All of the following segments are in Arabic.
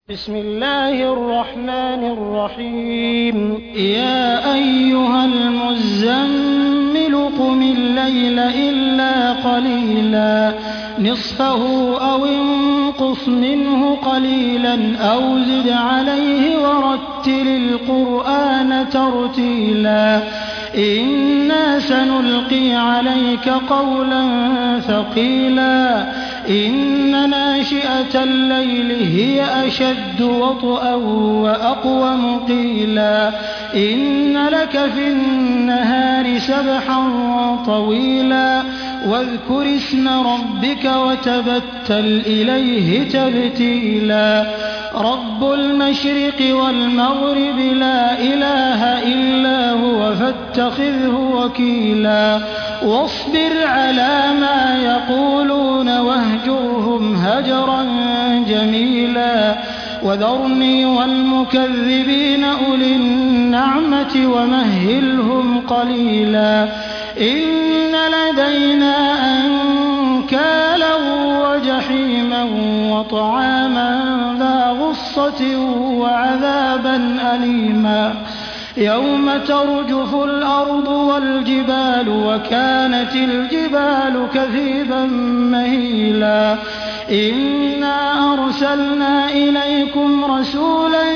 بسم الله الرحمن الرحيم يا أيها المزمل قم الليل إلا قليلا نصفه أو انقص منه قليلا أو زد عليه ورتل القرآن ترتيلا إنا سنلقي عليك قولا ثقيلا إن ناشئة الليل هي أشد وطئا وأقوم قيلا إن لك في النهار سبحا طويلا واذكر اسم ربك وتبتل إليه تبتيلا رب المشرق والمغرب لا إله إلا هو فاتخذه وكيلا واصبر على ما يقولون واهجرهم هجرا جميلا وذرني والمكذبين أولي النعمة ومهلهم قليلا إن لدينا أنكالا وجحيما وطعاما ذا غصة وعذابا أليما يوم ترجف الأرض والجبال وكانت الجبال كثيبا مهيلا إنا أرسلنا إليكم رسولا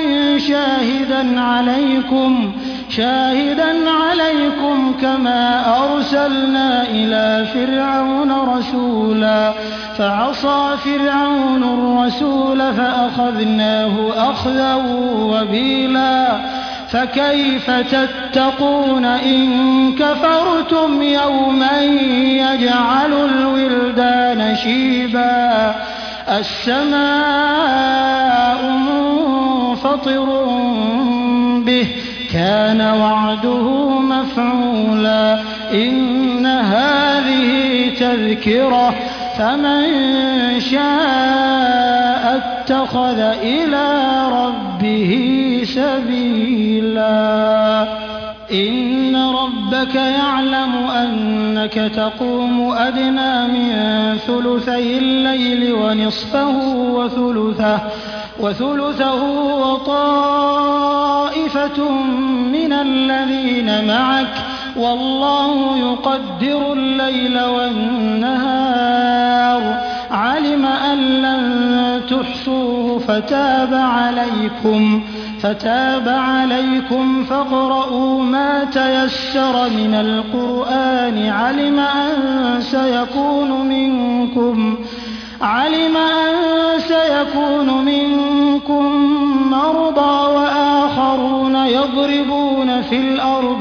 شاهدا عليكم كما أرسلنا إلى فرعون رسولا فعصى فرعون الرسول فأخذناه أخذا وبيلا فكيف تتقون إن كفرتم يوما يجعل الولدان شيبا السماء منفطر به كان وعده مفعولا إن هذه تذكرة فمن شاء اتخذ إلى ربه سبيلا إن ربك يعلم أنك تقوم أدنى من ثلثي الليل ونصفه وثلثه وطائفة من الذين معك والله يقدر الليل والنهار علم أن لن تحصوه فتاب عليكم فاقرؤوا ما تيسر من القرآن علم أن سيكون منكم مرضى وآخرون يضربون في الأرض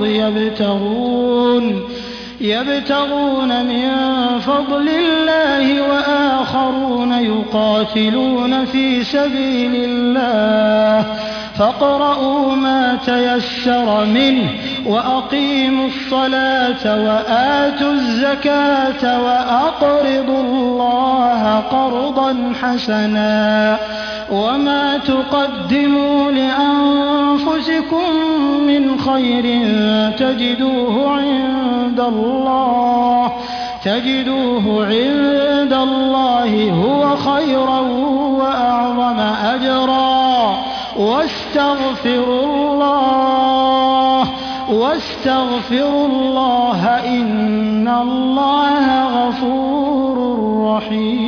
يبتغون من فضل الله وآخرون يقاتلون في سبيل الله فاقرؤوا ما تيسر منه وأقيموا الصلاة وآتوا الزكاة وأقرضوا الله قرضا حسنا وما تقدموا لأنفسكم من خير تجدوه عند الله هو خيرا وأعظم أجرا واستغفروا الله إن الله غفور رحيم